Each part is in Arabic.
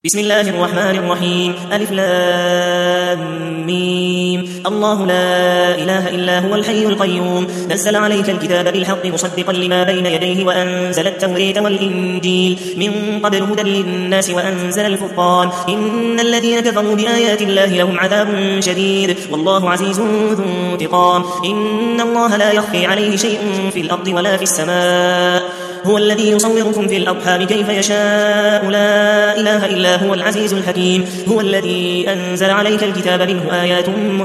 بسم الله الرحمن الرحيم. ألف لام ميم. الله لا إله إلا هو الحي القيوم نزل عليك الكتاب بالحق مصدقا لما بين يديه وأنزل التوراة والإنجيل من قبل هدى للناس وأنزل الفرقان إن الذين كفروا بآيات الله لهم عذاب شديد والله عزيز ذو انتقام. إن الله لا يخفي عليه شيء في الأرض ولا في السماء هو الذي يصوركم في الأرحام كيف يشاء لا إله إلا هو العزيز الحكيم. هو الذي أنزل عليك الكتاب منه آيات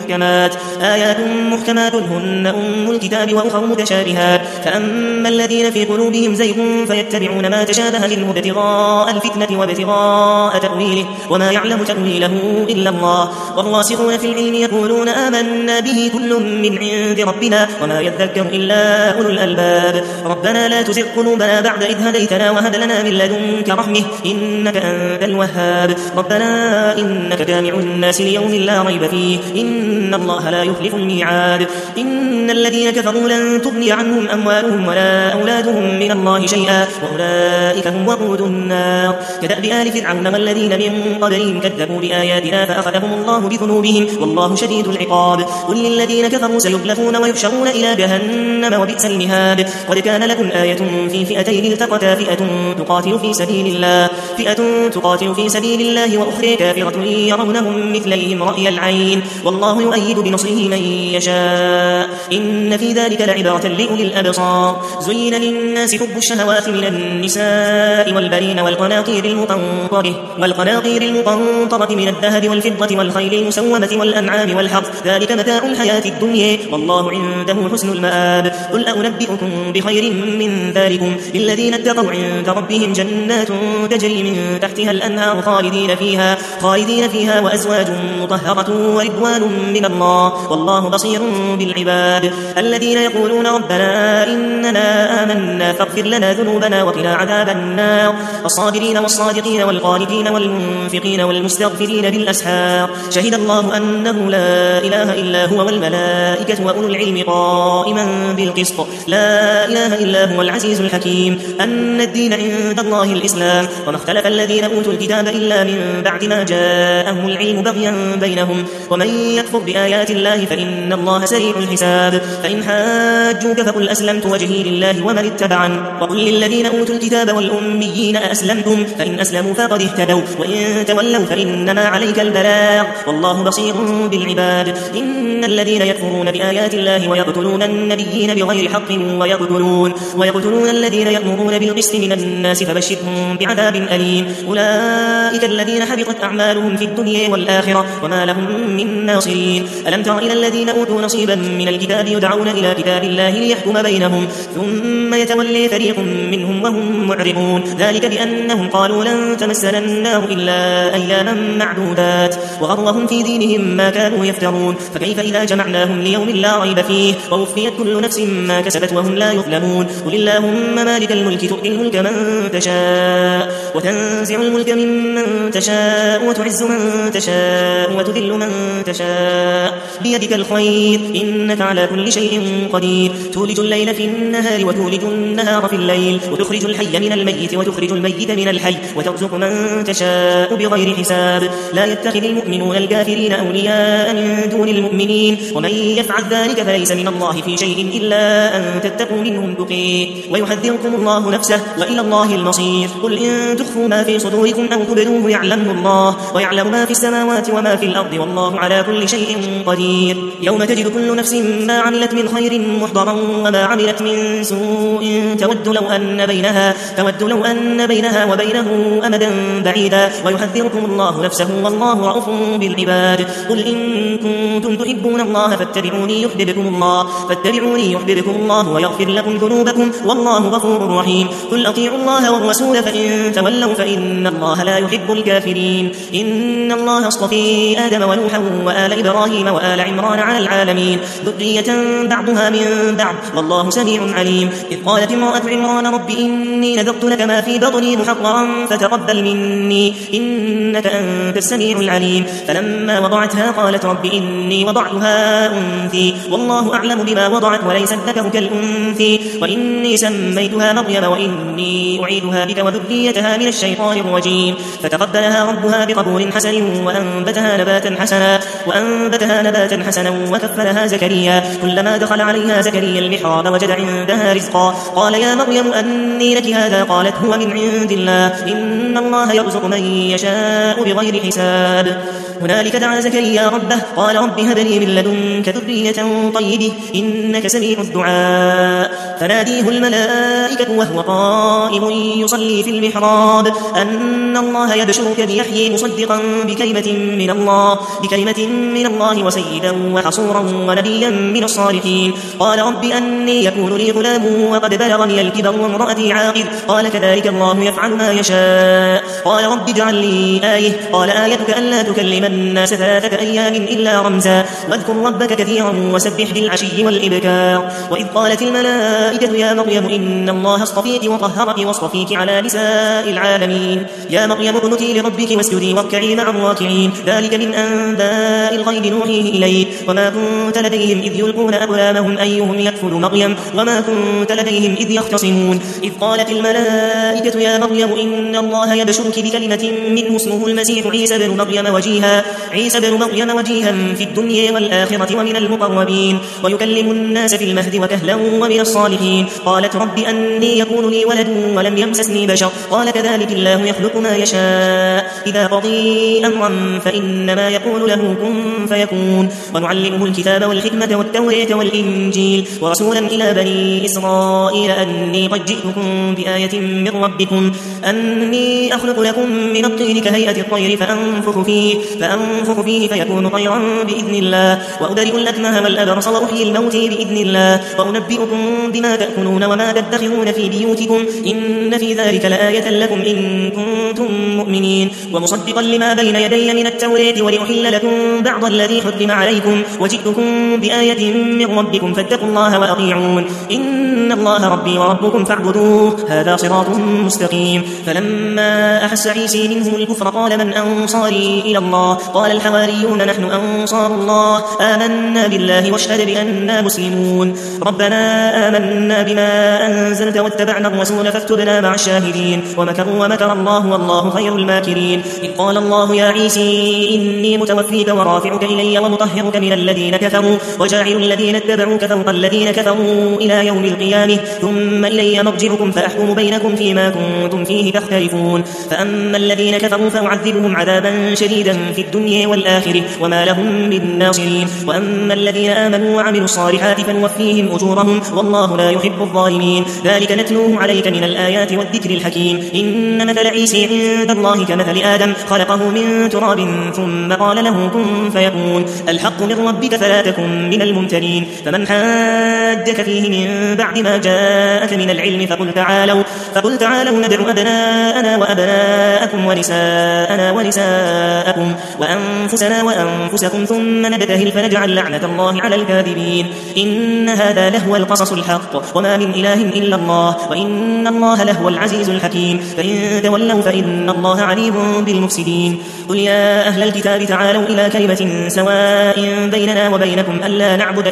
محكمات هن أم الكتاب وأخر متشابهات فأما الذين في قلوبهم زيغ فيتبعون ما تشابه منه ابتغاء الفتنة وابتغاء تأويله وما يعلم تأويله إلا الله والراسخون في العلم يقولون آمنا به كل من عند ربنا وما يذكر إلا أولو الألباب. ربنا لا تزغ قلوبنا بعد إذ هديتنا وهب لنا من لدنك رحمة إنك أنت الوهاب. ربنا إنك جامع الناس ليوم لا ريب فيه إن الله لا يخلف الميعاد. إن الذين كفروا لن تغني عنهم أموالهم ولا أولادهم من الله شيئا وأولئك هم وقود النار. كدأب آل فرعون والذين من قبلهم كذبوا بآياتنا فأخذهم الله بذنوبهم والله شديد العقاب. قل للذين كفروا سيغلفون ويحشرون إلى جهنم وبئس المهاد. قد كان لكم آية في فئتين التقتا فئة تقاتل في سبيل الله وأخرى كافرة يرونهم مثليهم رأي العين والله يؤيد بنصره من يشاء إن في ذلك لعبرة لأولي الأبصار. زين للناس حب الشهوات من النساء والبنين والقناطير المقنطرة من الذهب والفضة والخيل المسومة والأنعام والحرث ذلك متاع الحياة الدنيا والله عنده حسن المآب. قل أنبئكم بخير من ذلكم للذين اتقوا عند ربهم جنات تجري من تحتها الأنهار خالدين فيها وأزواج مطهرة ورضوان من الله والله بصير بالعباد. الذين يقولون ربنا إننا آمنا فاغفر لنا ذنوبنا وقنا عذاب النار. الصابرين والصادقين والقانتين والمنفقين والمستغفرين بالأسحار. شهد الله أنه لا إله إلا هو والملائكة وأولو العلم قائما بالقسط لا إله إلا هو العزيز الحكيم. أن الدين عند الله الإسلام وما اختلف الذين أوتوا الكتاب إلا من بعد ما جاءهم العلم بغيا بينهم ومن يكفر بآيات الله فإن الله سريع الحساب. فإن حاجوك فقل أسلمت وجهي لله ومن اتبعن وقل للذين أوتوا الكتاب والأميين أأسلمتم فإن أسلموا فقد اهتدوا وإن تولوا فإنما عليك البلاغ والله بصير بالعباد. إن الذين يكفرون بآيات الله ويقتلون النبيين بغير حق ويقتلون الذين يأمرون بالقسط من الناس فبشرهم بعذاب أليم. أولئك الذين حبطت أعمالهم في الدنيا والآخرة وما لهم من ناصرين. ألم تر إلى الذين أوتوا نصيبا من الكتاب يدعون إلى كتاب الله ليحكم بينهم ثم يتولي فريق منهم وهم معرضون ذلك بأنهم قالوا لن تمسنا النار إلا أياما معدودات وغرهم في دينهم ما كانوا يفترون. فكيف إذا جمعناهم ليوم لا ريب فيه ووفيت كل نفس ما كسبت وهم لا يظلمون. قل اللهم مالك الملك تؤتي الملك من تشاء وتنزع الملك ممن تشاء وتعز من تشاء وتذل من تشاء بيدك الخير إنك على كل شيء قدير. تولج الليل في النهار وتولج النهار في الليل وتخرج الحي من الميت وتخرج الميت من الحي وترزق من تشاء بغير حساب. لا يتخذ المؤمنون الكافرين أولياء من دون المؤمنين ومن يفعل ذلك فليس من الله في شيء إلا أن تتقوا منهم تقيه ويحذركم الله نفسه وإلى الله المصير. قل إن تخفوا ما في صدوركم أو تبدوه يعلمه الله ويعلم ما في السماوات وما في الأرض والله على كل شيء قدير. يوم تجد كل نفس ما عملت من خير محضرا وما عملت من سوء تود لو أن بينها وبينه أمدا بعيدا ويحذركم الله نفسه والله رؤوف بالعباد. قل إن كنتم تحبون الله فاتبعوني يحببكم الله ويغفر لكم ذنوبكم والله غفور رحيم. قل أطيعوا الله والرسول فإن تولوا فإن الله لا يحب الكافرين. إن الله اصطفى آدم ونوحا وآل إبراهيم وآل عمران على العالمين ذرية بعضها من بعض والله سميع عليم. إذ قالت امرأة عمران رب إني نذرت لك ما في بطني محررا فتقبل مني إنك أنت السميع العليم. فلما وضعتها قالت رب إني وضعتها أنثى والله أعلم بما وضعت وليس الذكر كالأنثى وإني سميتها مريم وإني أعيدها بك وذريتها من الشيطان الرجيم فتقبلها ربها بقبول حسن وأنبتها نباتا حسنا وكفلها زكريا كلما دخل عليها زكريا المحراب وجد عندها رزقا قال يا مريم أني لك هذا قالت هو من عند الله إن الله يرزق من يشاء بغير حساب هنالك دعا زكريا ربه قال رب هب لي من لدنك ذرية طيبة إنك سميع الدعاء فناديه الملائكة وهو قائم يصلي في المحراب أن الله يبشرك بيحيى مصدقا بكلمة من الله وسيدا وحصورا ونبيا من الصالحين قال رب أني يكون لي غلام وقد بلغني الكبر وامرأتي عاقر قال كذلك الله يفعل ما يشاء قال رب اجعل لي آية قال آيتك ألا تكلم الناس 3 أيام إلا رمزا واذكر ربك كثيرا وسبح بالعشي والإبكار وإذ قالت الملائكة يا مريم إن الله اصطفيك وطهرك واصطفيك على نساء العالمين يا مريم اقنتي لربك واسجدي واركعي مع الراكعين ذلك من أنباء الغيب نوحيه إليك وما كنت لديهم إذ يلقون أقلامهم أيهم يكفل مريم وما كنت لديهم إذ يختصمون إذ قالت الملائكة يا مريم إن الله يبشرك بكلمة منه اسمه المسيح عيسى بن مريم وجيها في الدنيا والآخرة ومن المقربين ويكلم الناس في المهد وكهلا ومن الصالحين قالت رب أني يكون لي ولد ولم يمسسني بشر قال كذلك الله يخلق ما يشاء إذا قضي أمرا فإنما يقول له كن فيكون ونعلمه الكتاب والحكمة والتوراة والإنجيل ورسولا إلى بني إسرائيل أني قد جئتكم بآية من ربكم أني أخلق لكم من الطين كهيئة الطير فأنفخ فيه فيكون طيرا بإذن الله وأبرئ الأكمه والأبرص وأحيي الموت بإذن الله وأنبئكم بما تأكلون وما تدخرون في بيوتكم إن في ذلك لآية لكم إن كنتم مؤمنين ومصدقا لما بين يدي من التوراة ولأحل لكم بعض الذي حرم عليكم وجئتكم بآية من ربكم فاتقوا الله وأطيعون إن الله ربي وربكم فاعبدوه هذا صراط مستقيم فلما أحس عيسى منهم الكفر قال من أنصاري إلى الله قال الحواريون نحن أنصار الله آمنا بالله واشهد بأننا مسلمون ربنا آمنا بما أنزلت واتبعنا الرسول فاكتبنا مع الشاهدين ومكر الله والله خير الماكرين إذ قال الله يا عيسى إني متوفيك ورافعك إلي ومطهرك من الذين كفروا وجاعل الذين اتبعوك فوق الذين كفروا إلى يوم القيامة ثم إلي مرجعكم فأحكم بينكم فيما كنتم فيه تختلفون فأما الذين كفروا فأعذبهم عذابا شديدا في الدنيا والآخرة وما لهم من ناصرين وأما الذين آمنوا وعملوا الصالحات فنوفيهم أجورهم والله لا يحب الظالمين ذلك نتلوه عليك من الآيات والذكر الحكيم إن مثل عيسى عند الله كمثل آدم خلقه من تراب ثم قال له كن فيكون الحق من ربك فلا تكن من الممترين فمن حاجك فيه من بعد ما جاءك من العلم فقل تعالوا ندعو أبناءنا وأبناءكم ونساءنا ونساءكم وأنفسنا وأنفسكم ثم نبتهل فنجعل لعنة الله على الكاذبين إن هذا لهو القصص الحق وما من إله إلا الله وإن الله لهو العزيز الحكيم فإن تولوا فإن الله عليم بالمفسدين قل يا أهل الكتاب تعالوا إلى كلمة سواء بيننا وبينكم ألا نعبد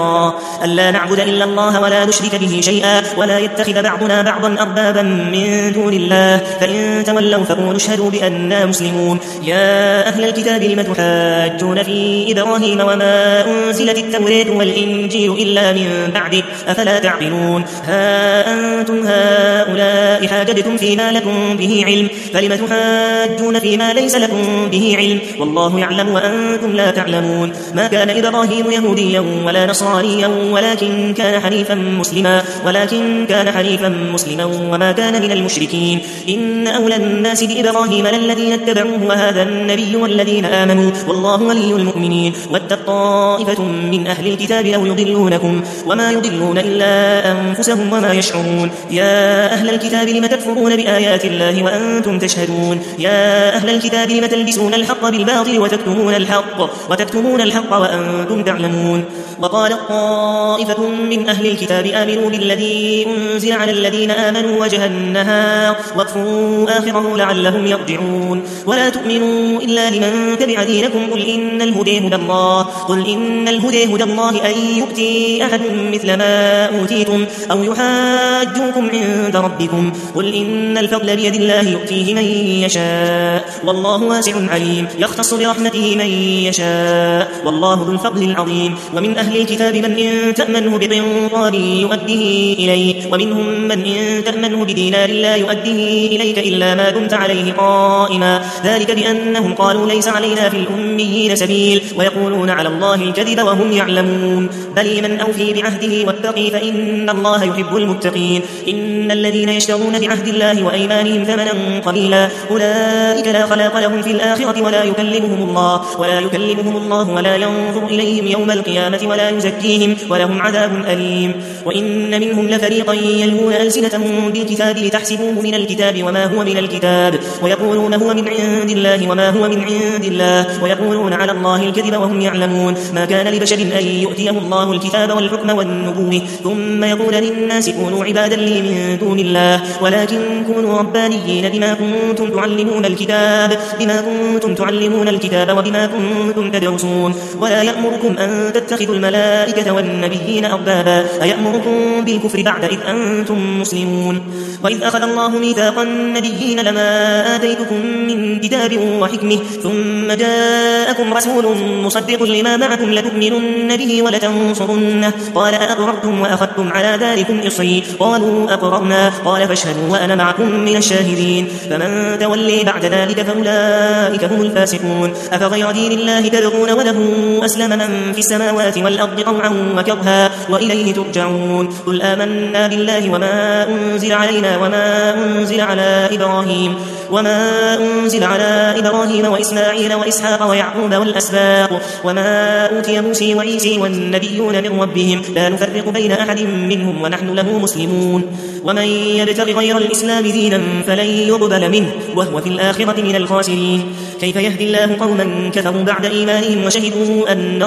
إلا الله ولا نشرك به شيئا ولا يتخذ بعضنا بعضا أربابا من دون الله فإن تولوا فقولوا اشهدوا بأننا مسلمون يا أهل الكتاب لم تحاجون في إبراهيم وما أنزلت التوراة والإنجيل إلا من بعده أفلا تعقلون ها أنتم هؤلاء حاججتم فيما لكم به علم فلم تحاجون فيما ليس لكم به علم والله يعلم وأنتم لا تعلمون ما كان إبراهيم يهوديا ولا نصرانيا ولكن كان حنيفا مسلما وما كان من المشركين إن أولى الناس بإبراهيم للذين اتبعوه وهذا النبي والذين آمنوا والله ولي المؤمنين ودت طائفة من أهل الكتاب لو يضلونكم وما يضلون إلا أنفسهم وما يشعرون يا أهل الكتاب لم تكفرون بآيات الله وأنتم تشهدون يا أهل الكتاب لم تلبسون الحق بالباطل وتكتمون الحق وأنتم تعلمون وقال طائفة من أهل الكتاب آمنوا بالذي أنزل على الذين آمنوا وجه النهار واطفوا آخره لعلهم يرجعون. ولا تؤمنوا إلا لمن تبع دينكم قل إن الهدى هدى الله أن يؤتي أحد مثل ما أوتيتم أو يحاجوكم عند ربكم قل إن الفضل بيد الله يؤتيه من يشاء والله واسع عليم يختص برحمته من يشاء والله ذو الفضل العظيم. ومن أهل الكتاب من إن تأمنه بقنطار يؤديه إليك ومنهم من إن تأمنه بدينار لا يؤديه إليك إلا ما دمت عليه قائما ذلك بأنهم قالوا ليس علينا في الأميين سبيل ويقولون على الله الكذب وهم يعلمون. بل من أوفي بعهده واتقي فإن الله يحب المتقين. إن الذين يشترون بعهد الله وأيمانهم ثمنا قليلا أولئك لا خلاق لهم في الآخرة ولا يكلمهم الله ولا ينظر إليهم يوم القيامة ولا يزكيهم ولهم عذاب أليم. وإن منهم لفريقا يلوون ألسنتهم بالكتاب لتحسبوه من الكتاب وما هو من الكتاب ويقولون هو من عند الله وما هو من عند الله ويقولون على الله الكذب وهم يعلمون. ما كان لبشر أن يؤتيه الله الكتاب والحكم والنبوة ثم يقول للناس كونوا عبادا لي من دون الله ولكن كونوا ربانيين بما كنتم تعلمون الكتاب وبما كنتم تدرسون. ولا يأمركم أن تتخذوا الملائكة والنبيين أربابا أيأمركم بالكفر بعد إذ أنتم مسلمون. وإذ أخذ الله ميثاق النبيين لما آتيتكم من كتاب وحكمة ثم جاءكم رسول مصدق لما معكم لتؤمنن به ولتنصرنه قال أأقررتم وأخذتم على ذلكم إصري قالوا أقررنا قال فاشهدوا وأنا معكم من الشاهدين. فمن تولي بعد ذلك فأولئك هم الفاسقون. أفغير دين الله تبغون وله أسلم من في السماوات والأرض طوعا وكرها وإليه ترجعون. قل آمنا بالله وما أنزل علينا وما أنزل على إبراهيم وإسماعيل وإسحاق ويعقوب والأسباط وما أوتي موسى وعيسى والنبيون من ربهم لا نفرق بين أحد منهم ونحن له مسلمون. ومن يبتغ غير الإسلام دينا فلن يقبل منه وهو في الآخرة من الخاسرين. كيف يهدي الله قوما كفروا بعد إيمانهم وشهدوا أن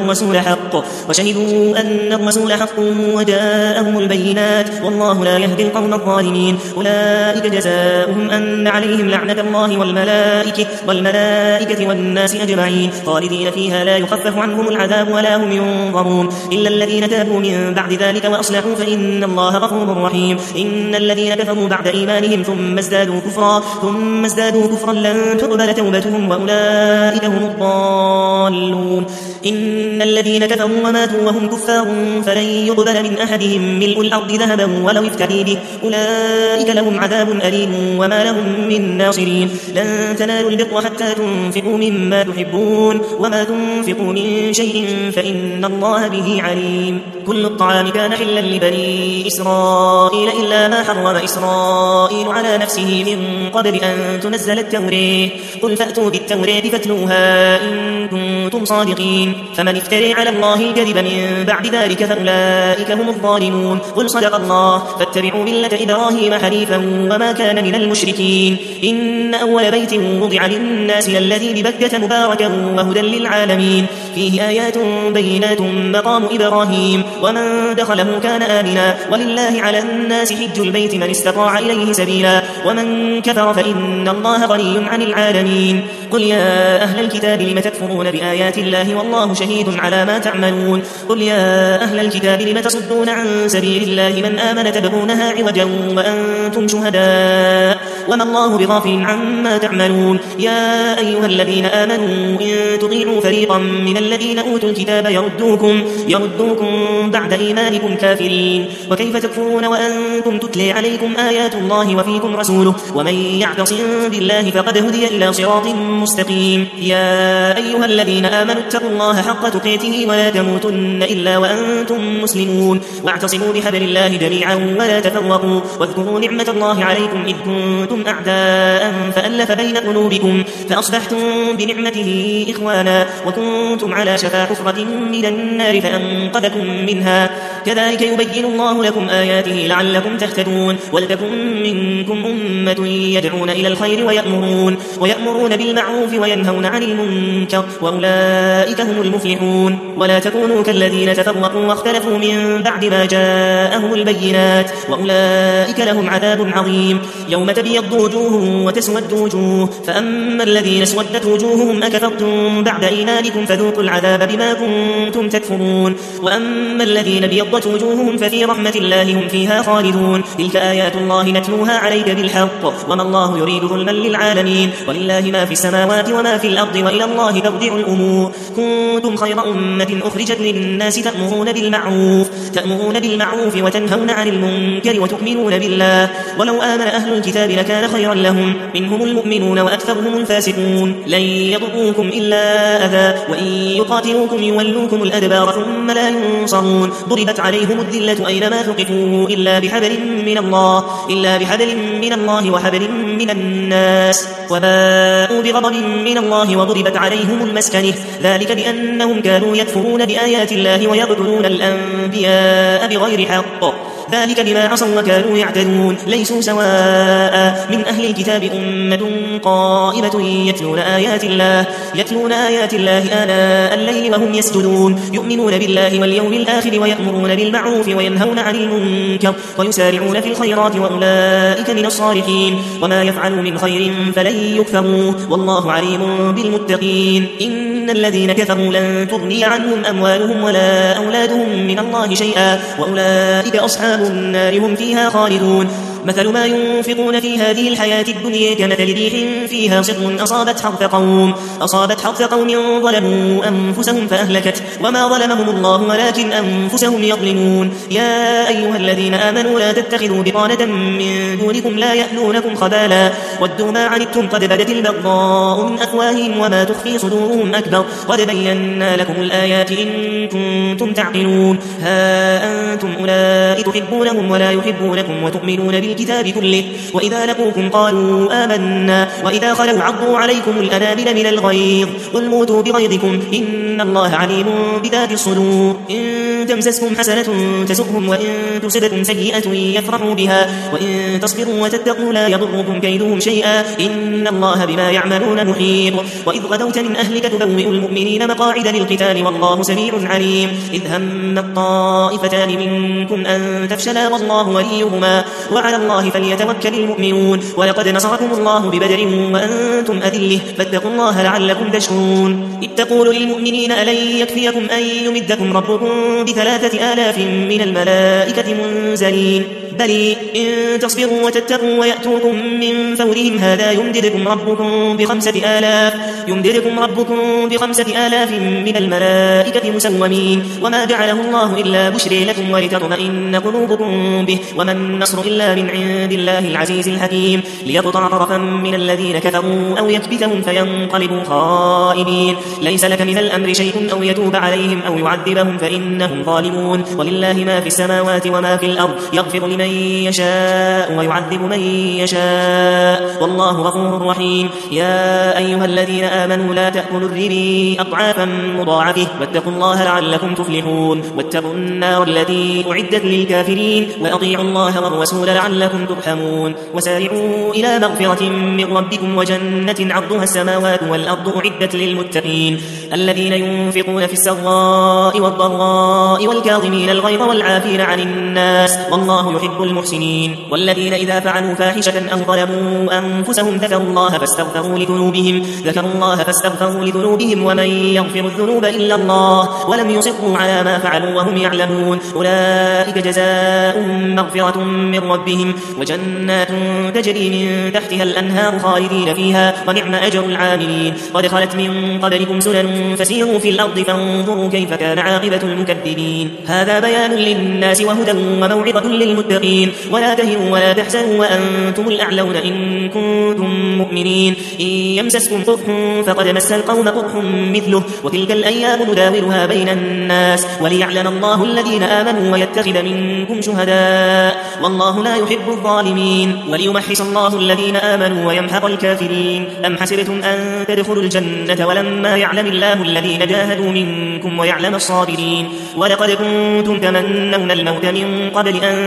الرسول حق وجاءهم البينات والله لا يهدي القوم الظالمين. أولئك جزاؤهم أن عليهم لعنة الله والملائكة والناس أجمعين خالدين فيها لا يخفف عنهم العذاب ولا هم ينظرون إلا الذين تابوا من بعد ذلك وأصلحوا فإن الله غفور رحيم. إن الذين كفروا بعد إيمانهم ثم ازدادوا كفرا لن تقبل توبتهم وأولئك هم الضالون. إن الذين كفروا وماتوا وهم كفار فلن يقبل من أحدهم ملء الأرض ذهبا ولو افتدي به أولئك لهم عذاب أليم وما لهم من ناصرين. لن تنالوا البر حتى تنفقوا مما تحبون وما تنفقوا من شيء فإن الله به عليم. كل الطعام كان حلا لبني إسرائيل إلا ما حرم إسرائيل على نفسه من قبل أن تنزل التوراة قل فأتوا بالتوراة فاتلوها إن كنتم صادقين. فمن افترى على الله الكذب من بعد ذلك فأولئك هم الظالمون. قل صدق الله فاتبعوا ملة إبراهيم حنيفا وما كان من المشركين. إن أول بيت وضع للناس الذي ببكة مباركا وهدى للعالمين فيه آيات بينات مقام إبراهيم ومن دخله كان آمنا ولله على الناس حج البيت من استطاع إليه سبيلا ومن كفر فإن الله غني عن العالمين. قل يا أهل الكتاب لم تكفرون بآيات الله والله شهيد على ما تعملون. قل يا أهل الكتاب لم تصدون عن سبيل الله من آمن تبغونها عوجا وأنتم شهداء وما الله بغافل عما تعملون. يا أيها الذين آمنوا إن تطيعوا فريقا من الذين أوتوا الكتاب يردوكم بعد إيمانكم كافرين. وكيف تكفرون وأنتم تتلى عليكم آيات الله وفيكم رسوله ومن يعتصم بالله فقد هدي إلى صراط مستقيم. يا أيها الذين آمنوا اتقوا الله حق تقاته ولا تموتن إلا وأنتم مسلمون واعتصموا بحبل الله جميعا ولا تفرقوا واذكروا نعمة الله عليكم إذ كنتم أعداء فألف بين قلوبكم فأصبحتم بنعمته إخوانا وكنتم على شفا حفرة من النار فأنقذكم منها. كذلك يبين الله لكم آياته لعلكم تهتدون. ولتكن منكم أمة يدعون إلى الخير ويأمرون بالمعروف وينهون عن المنكر وأولئك هم هم المفلحون. ولا تكونوا كالذين تفرقوا واختلفوا من بعد ما جاءهم البينات وأولئك لهم عذاب عظيم. يوم تبيض وجوه وتسود وجوه، فأما الذين اسودت وجوههم أكفرتم بعد إيمانكم فذوقوا العذاب بما كنتم تكفرون. وأما الذين بيضت وجوههم ففي رحمة الله هم فيها خالدون. تلك آيات الله نتلوها عليك بالحق وما الله يريد ظلما للعالمين. ولله ما في السماوات وما في الأرض وإلى الله ترجع الأمور. كنتم خير أمة أخرجت للناس تأمرون بالمعروف وتنهون عن المنكر وتؤمنون بالله. ولو آمن أهل الكتاب لكان خيرا لهم، منهم المؤمنون وأكثرهم الفاسقون. لن يضروكم إلا أذى، وإن يقاتلوكم يولوكم الأدبار ثم لا ينصرون. ضربت عليهم الذلة أينما ثقفوا إلا بحبل من الله وحبل من الناس، وباءوا بغضب من الله وضربت عليهم المسكنة، ذلك بأنهم كانوا يكفرون بآيات الله ويقتلون الأنبياء بغير حق، ذلك بما عصوا وكانوا يعتدون. ليسوا سواء من أهل الكتاب أمة قائمة يتلون آيات الله آناء الليل وهم يسجدون، يؤمنون بالله واليوم الآخر ويأمرون بالمعروف وينهون عن المنكر ويسارعون في الخيرات وأولئك من الصالحين. وما يفعلوا من خير فلن يكفروه والله عليم بالمتقين. إن الذين كفروا لن تغني عنهم أموالهم ولا أولادهم من الله شيئا وأولئك أصحاب النار هم فيها خالدون. مثل ما ينفقون في هذه الحياة الدنيا كمثل ريح فيها صر أصابت حرث قوم ظلموا أنفسهم فأهلكت، وما ظلمهم الله ولكن أنفسهم يظلمون. يا أيها الذين آمنوا لا تتخذوا بطانة من دونكم لا يألونكم خبالا ودوا ما عنتم قد بدت البغضاء من أفواههم وما تخفي صدورهم أكبر قد بينا لكم الآيات إن كنتم تعقلون. ها أنتم أولئك تحبونهم ولا يحبونكم وتؤمنون بالكتاب كله، وإذا لقوكم قالوا آمنا وإذا خلوا عضوا عليكم الأنامل من الغيظ قل موتوا بغيظكم إن الله عليم بذات الصدور. إن تمسسكم حسنة تسؤهم وإن تصبكم سيئة يفرحوا بها وإن تصبروا وتتقوا لا يضركم كيدهم شيئا إن الله بما يعملون محيط. وإذ غدوت من أهلك تبوئ المؤمنين مقاعد للقتال والله سميع عليم. إذ هم الطائفتان منكم أن تفشلا والله وليهما وعلى الله فليتوكل المؤمنون. ولقد نصركم الله ببدر وأنتم أذلة فاتقوا الله لعلكم تشكرون. إذ تقول للمؤمنين ألن يكفيكم أن يمدكم ربكم ب3,000 من الملائكة منزلين بل إن تصبروا وتتقوا ويأتوكم من فورهم هذا يمددكم ربكم ب5,000 من الملائكة مسومين. وما جعله الله إلا بشرى لكم ولتطمئن قلوبكم به وما النصر إلا من عند الله العزيز الحكيم. ليقطع طرفا من الذين كفروا أو يكبتهم فينقلبوا خائبين. ليس لك من الأمر شيء أو يتوب عليهم أو يعذبهم فإنهم ظالمون. ولله ما في السماوات وما في الأرض يغفر لمن يشاء ويعذب من يشاء والله غفور رحيم. يا أيها الذين آمنوا لا تأكلوا الربا أضعافا مضاعفة واتقوا الله لعلكم تفلحون. واتقوا النار التي أعدت للكافرين وأطيعوا الله والرسول لعلكم ترحمون. وسارعوا إلى مغفرة من ربكم وجنة عرضها السماوات والأرض أعدت للمتقين الذين ينفقون في السراء والضراء والكاظمين الغيظ والعافين عن الناس والله يحب المحسنين. والذين إذا فعلوا فاحشة أو ظلموا أنفسهم ذكروا الله فاستغفروا لذنوبهم ومن يغفر الذنوب إلا الله ولم يصروا على ما فعلوا وهم يعلمون أولئك جزاؤهم مغفرة من ربهم وجنات تجري من تحتها الأنهار خالدين فيها ونعم أجر العاملين. قد خلت من قبلكم سنن فسيروا في الأرض فانظروا كيف كان عاقبة المكذبين. هذا بيان للناس وهدى وموعظة للمتقين. ولا تهنوا ولا تحزنوا وأنتم الأعلون إن كنتم مؤمنين. إن يمسسكم قرح فقد مس القوم قرح مثله وتلك الأيام نداولها بين الناس وليعلم الله الذين آمنوا ويتخذ منكم شهداء والله لا يحب الظالمين. وليمحص الله الذين آمنوا ويمحق الكافرين. أم حسبتم أن تدخلوا الجنة ولما يعلم الله الذين جاهدوا منكم ويعلم الصابرين. ولقد كنتم تمنون الموت من قبل أن تلقوا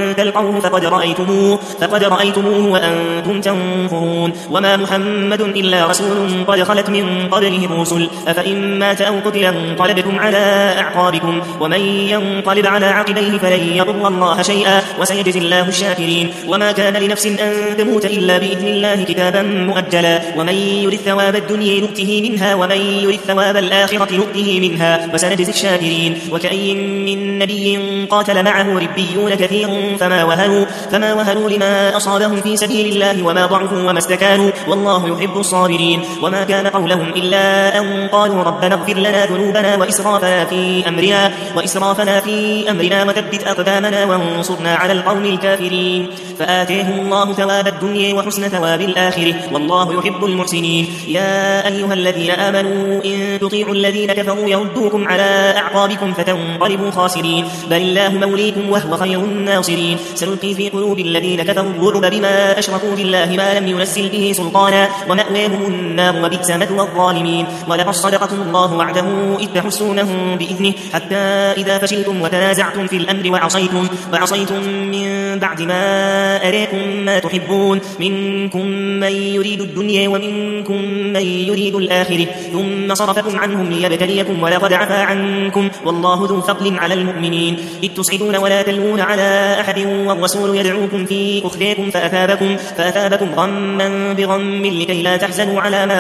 تروه فقد رأيتموه وأنتم تنظرون. وما محمد إلا رسول قد خلت من قبله الرسل أفإن مات أو قتل انقلبتم على أعقابكم ومن ينقلب على عقبيه فلن يضر الله شيئا وسيجزي الله الشاكرين. وما كان لنفس أن تموت إلا بإذن الله كتابا مؤجلا ومن يرد ثواب الدنيا نؤته منها ومن يرد ثواب الآخرة نؤته منها وسنجزي الشاكرين. وكأي من نبي قاتل معه ربيون كثير فما وهنوا لما أصابهم في سبيل الله وما ضعفوا وما استكانوا والله يحب الصابرين. وما كان قولهم إلا أن قالوا ربنا اغفر لنا ذنوبنا وإسرافنا في أمرنا وثبت أقدامنا وانصرنا على القوم الكافرين. فآتيهم الله ثواب الدنيا وحسن ثواب الآخرة والله يحب المحسنين. يا أيها الذين آمنوا إن تطيعوا الذين كفروا يردوكم على أعقابكم فتنقلبوا خاسرين بل الله موليكم وهو خير الناصرين. سنلقي في قلوب الذين كفروا الرعب بما أشركوا بالله ما لم ينزل به سلطانا ومأواهم النار وبئس مثوى الظالمين. ولقد صدقكم الله وعده إذ تحسونهم بإذنه حتى إذا فشلتم وتنازعتم في الأمر وعصيتم من بعد ما أراكم ما تحبون منكم من يريد الدنيا ومنكم من يريد الآخرة ثم صرفكم عنهم ليبتليكم ولقد عفا عنكم والله ذو فضل على المؤمنين. إذ تصعدون ولا تلوون على أحد والرسول يدعوكم في أخراكم فأثابكم غما بغم لكي لا تحزنوا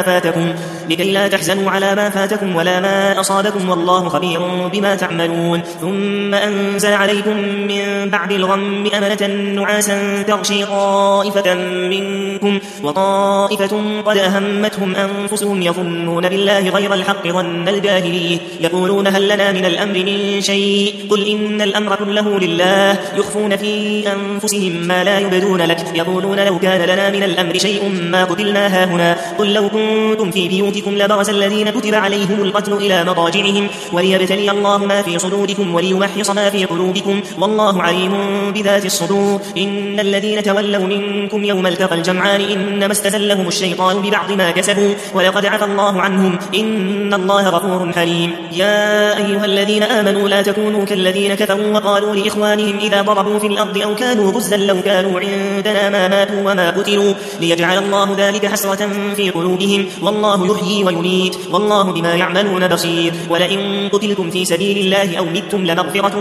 على ما فاتكم ولا ما أصابكم والله خبير بما تعملون. ثم أنزل عليكم من بعد الغم أمنة نعاسا تغشي طائفة منكم وطائفة قد أهمتهم أنفسهم يظنون بالله غير الحق ظن الجاهلية يقولون هل لنا من الأمر من شيء قل إن الأمر كله لله يخفون في أنفسهم ما لا يبدون لك يقولون لو كان لنا من الأمر شيء ما قتلنا هاهنا قل لو كنتم في بيوتكم لبرز الذين كتب عليهم القتل إلى مضاجعهم وليبتلي الله ما في صدوركم وليمحص ما في قلوبكم والله عليم بذات الصدور. إن الذين تولوا منكم يوم التقى الجمعان إنما استزلهم الشيطان ببعض ما كسبوا ولقد عفى الله عنهم إن الله غفور حليم. يا أيها الذين آمنوا لا تكونوا كالذين كفروا وقالوا لإخوانهم إذا ضربوا في الأرض أو كانوا غزا لو كانوا عندنا ما ماتوا وما قتلوا ليجعل الله ذلك حسرة في قلوبهم والله يحيي ويميت والله بما يعملون بصير. ولئن قتلتم في سبيل الله أو متم لمغفرة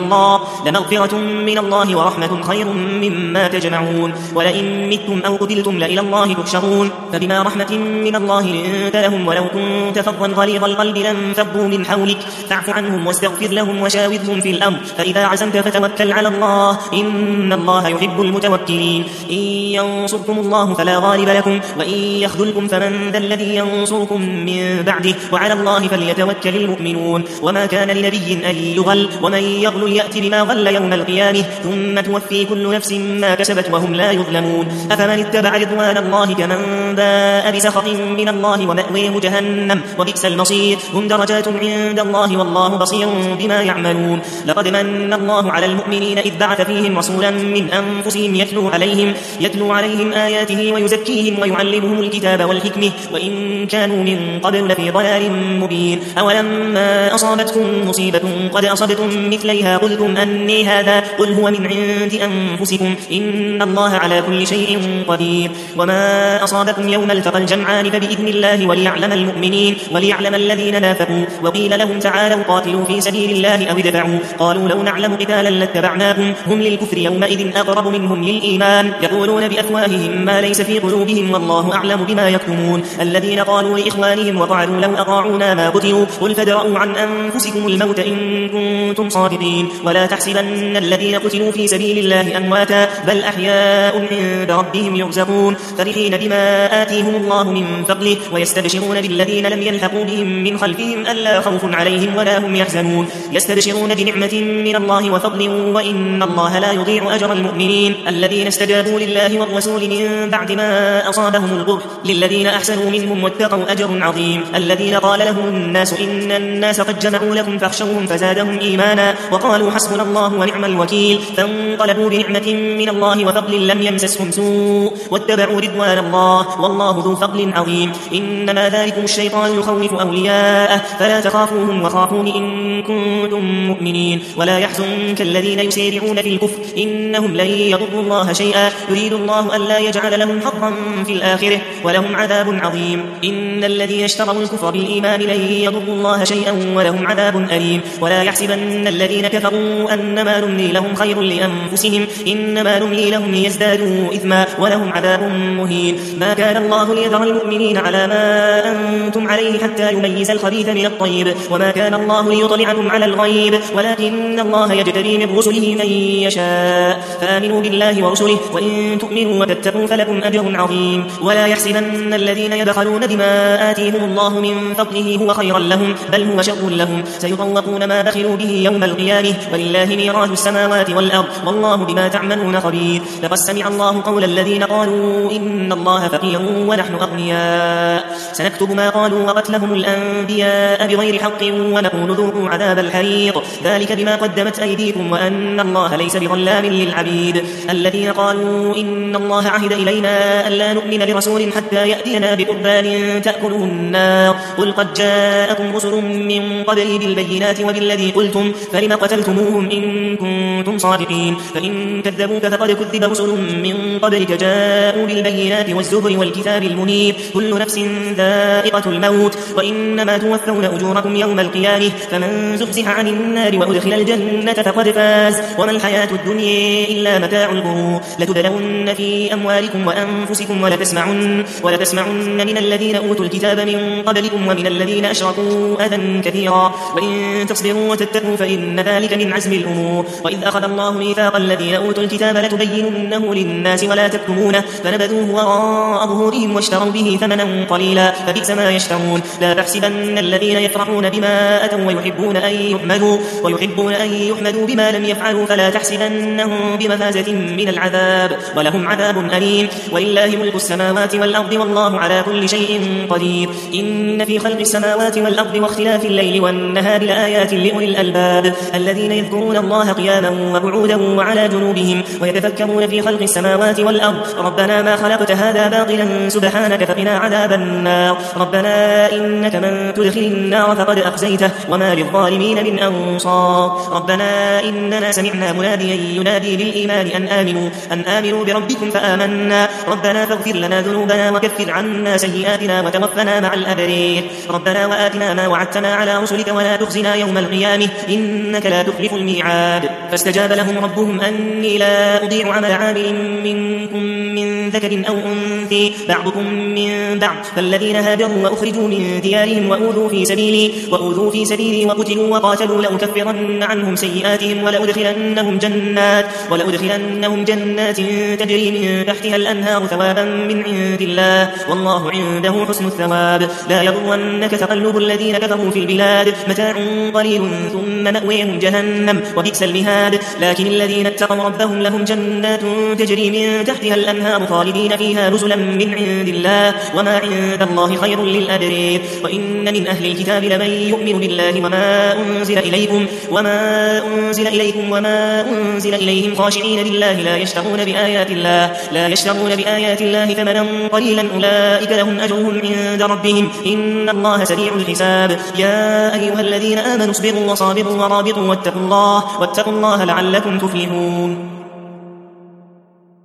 من الله ورحمة خير مما تجمعون. ولئن متم أو قتلتم لإلى الله تحشرون فبما رحمة من الله لنت لهم ولو كنت فظا غليظ القلب لانفضوا من حولك فاعف عنهم واستغفر لهم وشاورهم في الأمر فإذا عزمت فتوكل على الله إن الله يحب المتوكلين. إن ينصركم الله فلا غالب لكم وإن يخذلكم فمن ذا الذي ينصركم من بعده وعلى الله فليتوكل المؤمنون. وما كان لنبي أن يغل ومن يغل يأتي بما غل يوم القيامة ثم توفي كل نفس ما كسبت وهم لا يظلمون. أفمن اتبع رضوان الله كمن باء بسخط من الله ومأويه جهنم وبئس المصير. هم درجات عند الله والله بصير بما يعملون. لقد من الله على المؤمنين إذ بعث فيهم رسولا من أنفسهم يتلو عليهم آياته ويزكيهم ويعلمهم الكتاب والحكمة وإن كانوا من قبل لفي ضلال مبين. أولما أصابتكم مصيبة قد أصبتم مثليها قلتم أني هذا قل هو من عند أنفسكم إن الله على كل شيء قدير. وما أصابكم يوم التقى الجمعان فبإذن الله وليعلم المؤمنين وليعلم الذين نافقوا. وقيل لهم تعالوا قاتلوا في سبيل الله أو ادفعوا قالوا لو نعلم قتالا لاتبعناكم هم للكفر يومئذ أقرب منهم للإيمان يقولون بأفواههم ما ليس في قلوبهم والله أعلم بما يكتمون. الذين قالوا لإخوانهم وقعدوا لو أطاعونا ما قتلوا قل فادرءوا عن أنفسكم الموت إن كنتم صادقين ولا تحسبن الذين قتلوا في سبيل الله أمواتا بل أحياء عند ربهم يرزقون فرحين بما آتيهم الله من فضله ويستبشرون بالذين لم يلحقوا بهم من خلفهم ألا خوف عليهم ولا هم يحزنون يستبشرون بنعمة من الله وفضل وإن الله لا يضيع أجر المؤمنين. الذين استجابوا لله والرسول من بعد ما أصابهم القرح للذين أحسنوا منهم واتقوا أجر عظيم. الذين قال لهم الناس إن الناس قد جمعوا لكم فاخشوهم فزادهم إيمانا وقالوا حسبنا الله ونعم الوكيل فانقلبوا بنعمة من الله وفضل لم يمسسهم سوء واتبعوا رضوان الله والله ذو فضل عظيم. إنما ذلكم الشيطان يخوف أولياءه فلا تخافوهم وخافون إن كنتم مؤمنين. ولا يحزنك الذين يسارعون في الكفر إنهم لن يضروا الله شيئا يريد الله ألا يجعل لهم حظا في الآخرة ولهم عذاب عظيم. إن الذين اشتروا الكفر بالإيمان لن يضروا الله شيئا ولهم عذاب أليم. ولا يحسبن الذين كفروا أنما نملي لهم خير لأنفسهم إنما نملي لهم ليزدادوا إثما ولهم عذاب مهين. ما كان الله ليذر المؤمنين على ما أنتم عليه حتى يميز الخبيث من الطيب وما كان الله ليطلعكم على الغيب ولكن الله يجتبي من رسله من يشاء فآمنوا بالله ورسله وإن تؤمنوا وتتقوا فلكم أجر عظيم. ولا يحسبن الذين يبخلون بما آتيهم الله من فضله هو خيرا لهم بل هو شر لهم سيطوقون ما بخلوا به يوم القيامة ولله ميراث السماوات والأرض والله بما تعملون خبير. لقد سمع الله قول الذين قالوا إن الله فقير ونحن أغنياء سنكتب ما قالوا وقتلهم الأنبياء بغير حق ونقول ذوقوا عذاب الحريق ذلك بما قدمت أيديكم وأن الله ليس بظلام للعبيد. الذين قالوا إن الله عهد إلينا ألا نؤمن لرسول حتى يأتينا بقربان تأكله النار قل قد جاءكم رسل من قبلي بالبينات وبالذي قلتم فلم قتلتموهم إن كنتم صادقين فإن كذبوك فقد كذب رسل من قبلك جاءوا بالبينات والزبر والكتاب المنير كل نفس ذائقة الموت وإنما توفون أجوركم يوم القيامة فمن زحزح عن النار وأدخل الجنة فقد فاز وما الحياة الدنيا إلا متاع الغرور. لتبلون في أموالكم وأنفسكم ولتسمعن من الذين أوتوا الكتاب من قبلكم ومن الذين أشركوا أذى كثيرا وإن تصبروا وتتقوا فإن ذلك من عزم الأمور. وإذ أخذ الله ميثاق الذين أوتوا الكتاب لتبيننه للناس ولا تكتمونه فنبذوه وراء ظهورهم واشتروا به ثمنا قليلا فبئس ما يشترون. لا تحسبن الذين يفرحون بما أتوا ويحبون أن يحمدوا بما لم يفعلوا فلا تحسبنهم بمفازة من العذاب ولهم عذاب أليم. ولله ملك السماوات والأرض والله على كل شيء قدير. إن في خلق السماوات والأرض واختلاف الليل والنهار لآيات لأولي الألباب الذين يذكرون الله قياما وقعودا وعلى جنوبهم ويتفكرون في خلق السماوات والأرض ربنا ما خلقت هذا باطلا سبحانك فقنا عذاب النار ربنا إنك من تدخل النار فقد أخزيته وما للظالمين من أنصار ربنا إننا سمعنا مناديا ينادي للإيمان أن آمنوا بربكم فآمنا ربنا فاغفر لنا ذنوبنا وكفر عنا سيئاتنا وتوفنا مع الأبرار ربنا وآتنا ما وعدتنا على رسلك ولا تخزنا يوم القيامة إنك لا تخلف الميعاد. فاستجاب لهم ربهم أني لا أضيع عمل عامل منكم من ذكر أو أنثى بعضكم من بعض فالذين هاجروا وأخرجوا من ديارهم وأوذوا في سبيلي وقتلوا وقاتلوا لأكفرن عنهم سيئاتهم ولأدخلنهم جنات تجري من تحتها الأنهار ثوابا من عند الله والله عنده حسن الثواب. لا يغرنك تقلب الذين كفروا في البلاد متاع قليل ثم مأويهم جهنم وبئس المهاد. لكن الذين اتقوا ربهم لهم جنات تجري من تحتها الأنهار خالدين فيها نزلا من عند الله وما عند الله خير للأبرار. وإن من أهل الكتاب لمن يؤمن بالله وما أنزل إليكم وما أنزل إليهم خاشعين لله لا يشترون بآيات الله ثمنا قليلا أولئك لهم أجرهم عند ربهم إن الله سريع الحساب. يا أيها الذين آمنوا اصبروا وصابروا ورابطوا واتقوا الله لعلكم تفلحون.